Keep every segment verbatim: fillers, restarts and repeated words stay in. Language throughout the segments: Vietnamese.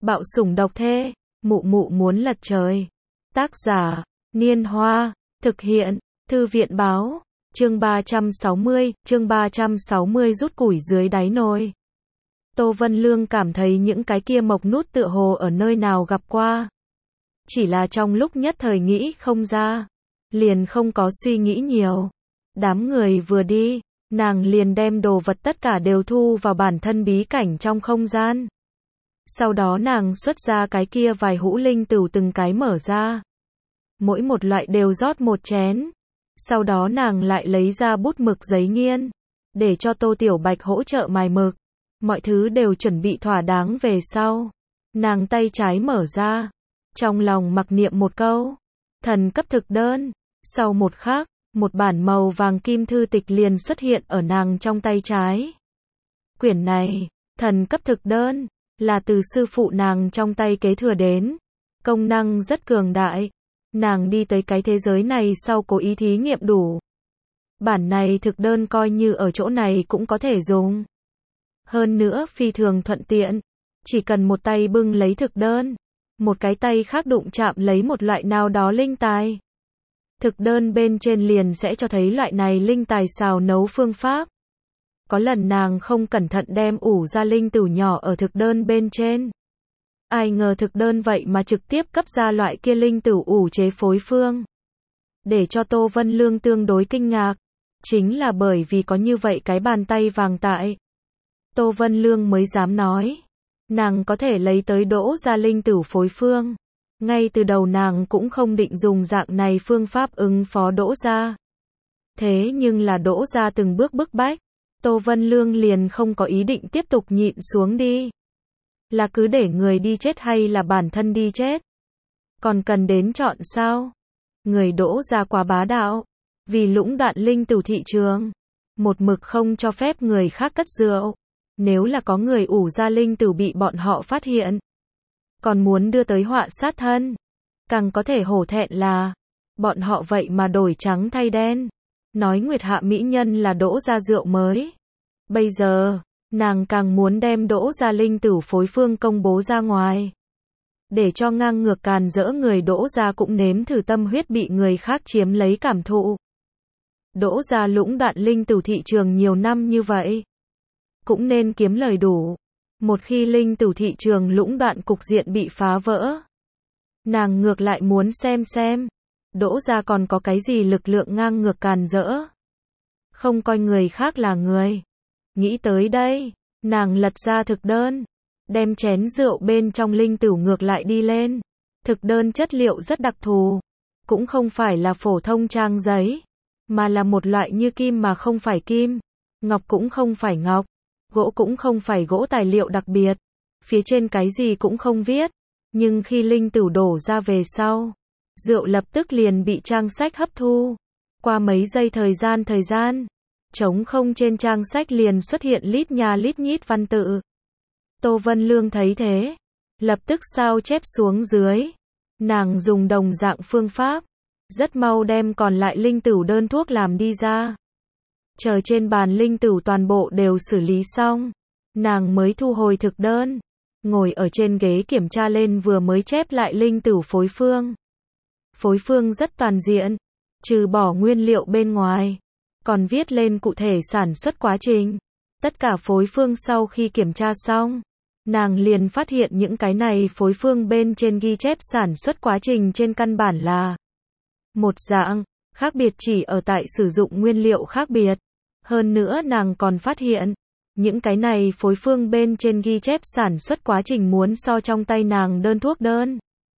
Bạo sủng độc thê, mụ mụ muốn lật trời. Tác giả, Niên Hoa, thực hiện, Thư viện báo, chương ba trăm sáu mươi, chương ba trăm sáu mươi rút củi dưới đáy nồi. Tô Vân Lương cảm thấy những cái kia mộc nút tựa hồ ở nơi nào gặp qua. Chỉ là trong lúc nhất thời nghĩ không ra, liền không có suy nghĩ nhiều. Đám người vừa đi, nàng liền đem đồ vật tất cả đều thu vào bản thân bí cảnh trong không gian. Sau đó nàng xuất ra cái kia vài hũ linh tửu từng cái mở ra. Mỗi một loại đều rót một chén. Sau đó nàng lại lấy ra bút mực giấy nghiên, để cho Tô Tiểu Bạch hỗ trợ mài mực. Mọi thứ đều chuẩn bị thỏa đáng về sau. Nàng tay trái mở ra, trong lòng mặc niệm một câu, thần cấp thực đơn. Sau một khắc, một bản màu vàng kim thư tịch liền xuất hiện ở nàng trong tay trái. Quyển này, thần cấp thực đơn, là từ sư phụ nàng trong tay kế thừa đến. Công năng rất cường đại. Nàng đi tới cái thế giới này sau cố ý thí nghiệm đủ. Bản này thực đơn coi như ở chỗ này cũng có thể dùng. Hơn nữa phi thường thuận tiện. Chỉ cần một tay bưng lấy thực đơn, một cái tay khác đụng chạm lấy một loại nào đó linh tài. Thực đơn bên trên liền sẽ cho thấy loại này linh tài xào nấu phương pháp. Có lần nàng không cẩn thận đem ủ ra linh tửu nhỏ ở thực đơn bên trên. Ai ngờ thực đơn vậy mà trực tiếp cấp ra loại kia linh tửu ủ chế phối phương. Để cho Tô Vân Lương tương đối kinh ngạc. Chính là bởi vì có như vậy cái bàn tay vàng tại. Tô Vân Lương mới dám nói. Nàng có thể lấy tới đỗ ra linh tửu phối phương. Ngay từ đầu nàng cũng không định dùng dạng này phương pháp ứng phó đỗ ra. Thế nhưng là đỗ ra từng bước bức bách. Tô Vân Lương liền không có ý định tiếp tục nhịn xuống đi. Là cứ để người đi chết hay là bản thân đi chết? Còn cần đến chọn sao? Người đỗ ra quá bá đạo. Vì lũng đoạn linh tửu thị trường. Một mực không cho phép người khác cất rượu. Nếu là có người ủ ra linh tửu bị bọn họ phát hiện. Còn muốn đưa tới họa sát thân. Càng có thể hổ thẹn là. Bọn họ vậy mà đổi trắng thay đen. Nói Nguyệt Hạ mỹ nhân là đỗ ra rượu mới. Bây giờ, nàng càng muốn đem đỗ ra linh tửu phối phương công bố ra ngoài. Để cho ngang ngược càn rỡ người đỗ ra cũng nếm thử tâm huyết bị người khác chiếm lấy cảm thụ. Đỗ ra lũng đoạn linh tửu thị trường nhiều năm như vậy. Cũng nên kiếm lời đủ. Một khi linh tửu thị trường lũng đoạn cục diện bị phá vỡ. Nàng ngược lại muốn xem xem. Đỗ ra còn có cái gì lực lượng ngang ngược càn rỡ. Không coi người khác là người. Nghĩ tới đây, nàng lật ra thực đơn. Đem chén rượu bên trong linh tửu ngược lại đi lên. Thực đơn chất liệu rất đặc thù. Cũng không phải là phổ thông trang giấy. Mà là một loại như kim mà không phải kim. Ngọc cũng không phải ngọc. Gỗ cũng không phải gỗ, tài liệu đặc biệt. Phía trên cái gì cũng không viết. Nhưng khi linh tửu đổ ra về sau, rượu lập tức liền bị trang sách hấp thu. Qua mấy giây thời gian thời gian, trống không trên trang sách liền xuất hiện lít nha lít nhít văn tự. Tô Vân Lương thấy thế, lập tức sao chép xuống dưới. Nàng dùng đồng dạng phương pháp, rất mau đem còn lại linh tửu đơn thuốc làm đi ra. Chờ trên bàn linh tửu toàn bộ đều xử lý xong, nàng mới thu hồi thực đơn, ngồi ở trên ghế kiểm tra lên vừa mới chép lại linh tửu phối phương. Phối phương rất toàn diện, trừ bỏ nguyên liệu bên ngoài, còn viết lên cụ thể sản xuất quá trình. Tất cả phối phương sau khi kiểm tra xong, nàng liền phát hiện những cái này phối phương bên trên ghi chép sản xuất quá trình trên căn bản là một dạng, khác biệt chỉ ở tại sử dụng nguyên liệu khác biệt. Hơn nữa nàng còn phát hiện, những cái này phối phương bên trên ghi chép sản xuất quá trình muốn so trong tay nàng đơn thuốc đơn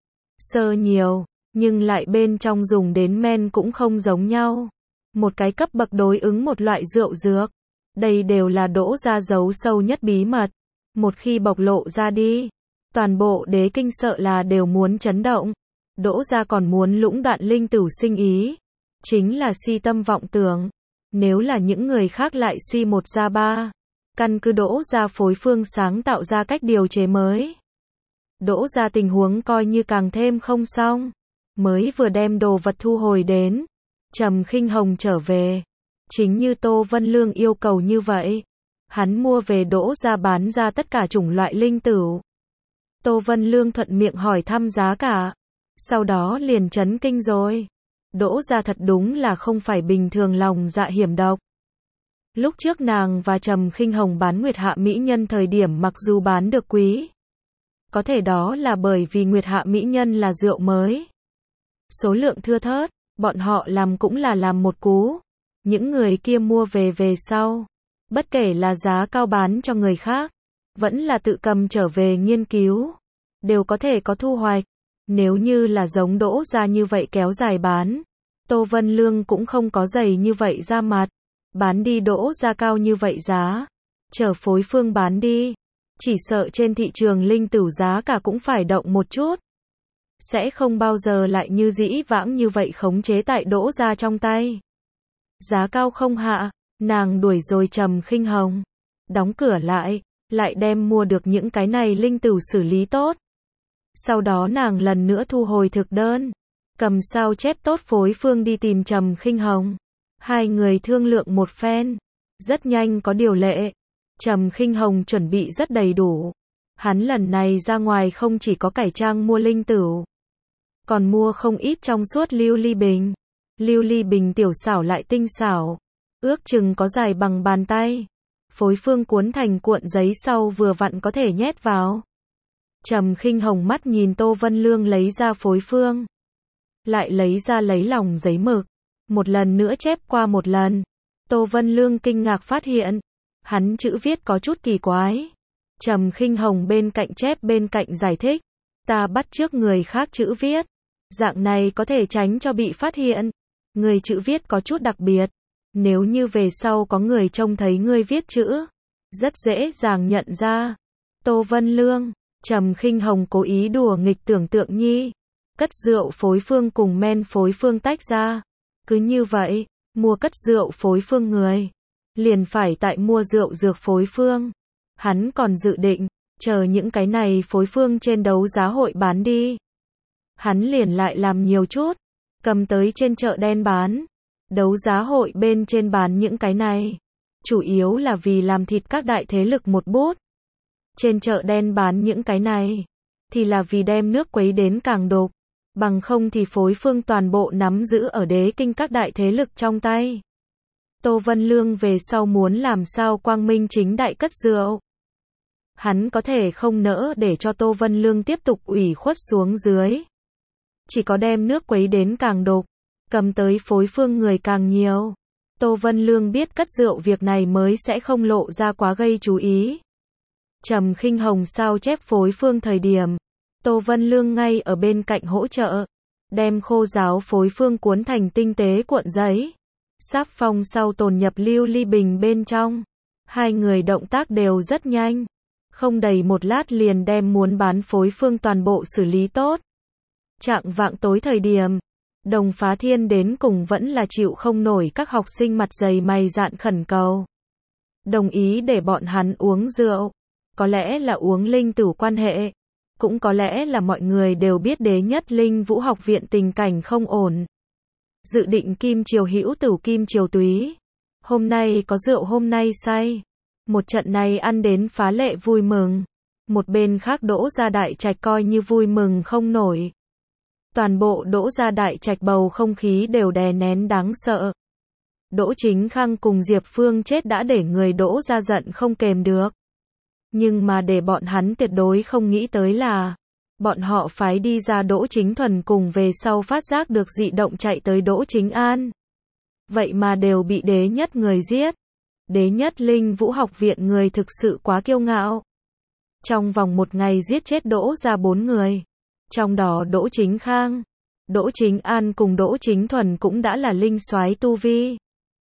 sơ nhiều, nhưng lại bên trong dùng đến men cũng không giống nhau. Một cái cấp bậc đối ứng một loại rượu dược. Đây đều là đỗ ra giấu sâu nhất bí mật. Một khi bộc lộ ra đi, toàn bộ đế kinh sợ là đều muốn chấn động. Đỗ ra còn muốn lũng đoạn linh tửu sinh ý. Chính là si tâm vọng tưởng. Nếu là những người khác lại suy một ra ba, căn cứ đỗ ra phối phương sáng tạo ra cách điều chế mới. Đỗ ra tình huống coi như càng thêm không xong. Mới vừa đem đồ vật thu hồi đến, Trầm Khinh Hồng trở về. Chính như Tô Vân Lương yêu cầu như vậy. Hắn mua về đỗ ra bán ra tất cả chủng loại linh tửu. Tô Vân Lương thuận miệng hỏi thăm giá cả. Sau đó liền chấn kinh rồi. Đỗ gia thật đúng là không phải bình thường lòng dạ hiểm độc. Lúc trước nàng và Trầm Khinh Hồng bán Nguyệt Hạ Mỹ Nhân thời điểm mặc dù bán được quý. Có thể đó là bởi vì Nguyệt Hạ Mỹ Nhân là rượu mới. Số lượng thưa thớt, bọn họ làm cũng là làm một cú. Những người kia mua về về sau. Bất kể là giá cao bán cho người khác, vẫn là tự cầm trở về nghiên cứu. Đều có thể có thu hoạch. Nếu như là giống Đỗ gia như vậy kéo dài bán. Tô Vân Lương cũng không có giày như vậy ra mặt. Bán đi Đỗ gia cao như vậy giá. Chờ phối phương bán đi. Chỉ sợ trên thị trường linh tửu giá cả cũng phải động một chút. Sẽ không bao giờ lại như dĩ vãng như vậy khống chế tại Đỗ gia trong tay. Giá cao không hạ, nàng đuổi rồi Trầm Khinh Hồng. Đóng cửa lại, lại đem mua được những cái này linh tửu xử lý tốt. Sau đó nàng lần nữa thu hồi thực đơn. Cầm sao chép tốt phối phương đi tìm Trầm Khinh Hồng. Hai người thương lượng một phen. Rất nhanh có điều lệ. Trầm Khinh Hồng chuẩn bị rất đầy đủ. Hắn lần này ra ngoài không chỉ có cải trang mua linh tửu. Còn mua không ít trong suốt lưu ly bình. Lưu ly bình tiểu xảo lại tinh xảo. Ước chừng có dài bằng bàn tay. Phối phương cuốn thành cuộn giấy sau vừa vặn có thể nhét vào. Trầm Khinh Hồng mắt nhìn Tô Vân Lương lấy ra phối phương. Lại lấy ra lấy lòng giấy mực. Một lần nữa chép qua một lần. Tô Vân Lương kinh ngạc phát hiện. Hắn chữ viết có chút kỳ quái. Trầm Khinh Hồng bên cạnh chép bên cạnh giải thích. Ta bắt chước người khác chữ viết. Dạng này có thể tránh cho bị phát hiện. Người chữ viết có chút đặc biệt. Nếu như về sau có người trông thấy ngươi viết chữ. Rất dễ dàng nhận ra. Tô Vân Lương. Trầm Khinh Hồng cố ý đùa nghịch tưởng tượng nhi. Cất rượu phối phương cùng men phối phương tách ra. Cứ như vậy, mua cất rượu phối phương người. Liền phải tại mua rượu dược phối phương. Hắn còn dự định, chờ những cái này phối phương trên đấu giá hội bán đi. Hắn liền lại làm nhiều chút. Cầm tới trên chợ đen bán. Đấu giá hội bên trên bán những cái này. Chủ yếu là vì làm thịt các đại thế lực một bút. Trên chợ đen bán những cái này. Thì là vì đem nước quấy đến càng đục. Bằng không thì phối phương toàn bộ nắm giữ ở đế kinh các đại thế lực trong tay. Tô Vân Lương về sau muốn làm sao quang minh chính đại cất rượu. Hắn có thể không nỡ để cho Tô Vân Lương tiếp tục ủy khuất xuống dưới. Chỉ có đem nước quấy đến càng đục. Cầm tới phối phương người càng nhiều. Tô Vân Lương biết cất rượu việc này mới sẽ không lộ ra quá gây chú ý. Trầm Khinh Hồng sao chép phối phương thời điểm. Tô Vân Lương ngay ở bên cạnh hỗ trợ. Đem khô ráo phối phương cuốn thành tinh tế cuộn giấy. Sáp phong sau tồn nhập lưu ly bình bên trong. Hai người động tác đều rất nhanh. Không đầy một lát liền đem muốn bán phối phương toàn bộ xử lý tốt. Chạng vạng tối thời điểm. Đồng Phá Thiên đến cùng vẫn là chịu không nổi các học sinh mặt dày mày dạn khẩn cầu. Đồng ý để bọn hắn uống rượu. Có lẽ là uống linh tửu quan hệ. Cũng có lẽ là mọi người đều biết đế nhất linh vũ học viện tình cảnh không ổn. Dự định kim triều hữu tửu kim triều túy. Hôm nay có rượu hôm nay say. Một trận này ăn đến phá lệ vui mừng. Một bên khác Đỗ gia đại trạch coi như vui mừng không nổi. Toàn bộ Đỗ gia đại trạch bầu không khí đều đè nén đáng sợ. Đỗ Chính Khang cùng Diệp Phương chết đã để người Đỗ gia giận không kềm được. Nhưng mà để bọn hắn tuyệt đối không nghĩ tới là bọn họ phái đi ra Đỗ Chính Thuần cùng về sau phát giác được dị động chạy tới Đỗ Chính An. Vậy mà đều bị đế nhất người giết. Đế nhất linh vũ học viện người thực sự quá kiêu ngạo. Trong vòng một ngày giết chết Đỗ ra bốn người. Trong đó Đỗ Chính Khang, Đỗ Chính An cùng Đỗ Chính Thuần cũng đã là linh soái tu vi.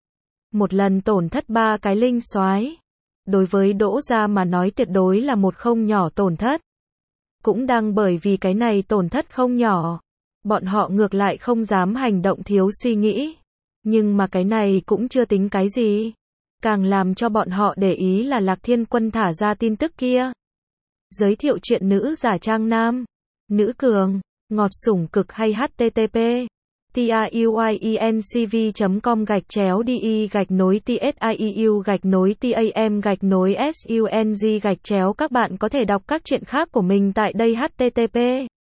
Một lần tổn thất ba cái linh soái. Đối với Đỗ gia mà nói tuyệt đối là một không nhỏ tổn thất. Cũng đang bởi vì cái này tổn thất không nhỏ. Bọn họ ngược lại không dám hành động thiếu suy nghĩ. Nhưng mà cái này cũng chưa tính cái gì. Càng làm cho bọn họ để ý là Lạc Thiên Quân thả ra tin tức kia. Giới thiệu chuyện nữ giả trang nam. Nữ cường, ngọt sủng cực hay hát tê tê pê. tayuiencv chấm com gạch chéo de gạch nối tsiu gạch nối tam gạch nối sung gạch chéo. Các bạn có thể đọc các truyện khác của mình tại đây. http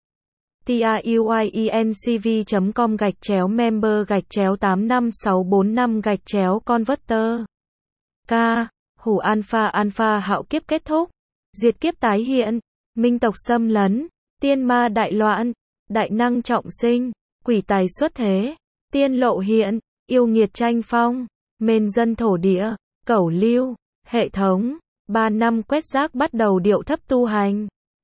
tayuiencv chấm com gạch chéo member gạch chéo tám năm sáu bốn năm gạch chéo converter. K. Hủ alpha alpha hạo kiếp kết thúc. Diệt kiếp tái hiện. Minh tộc xâm lấn. Tiên ma đại loạn. Đại năng trọng sinh. Quỷ tài xuất thế. Tiên lộ hiện. Yêu nghiệt tranh phong. Mền dân thổ địa. Cẩu lưu. Hệ thống. Ba năm quét rác bắt đầu điệu thấp tu hành.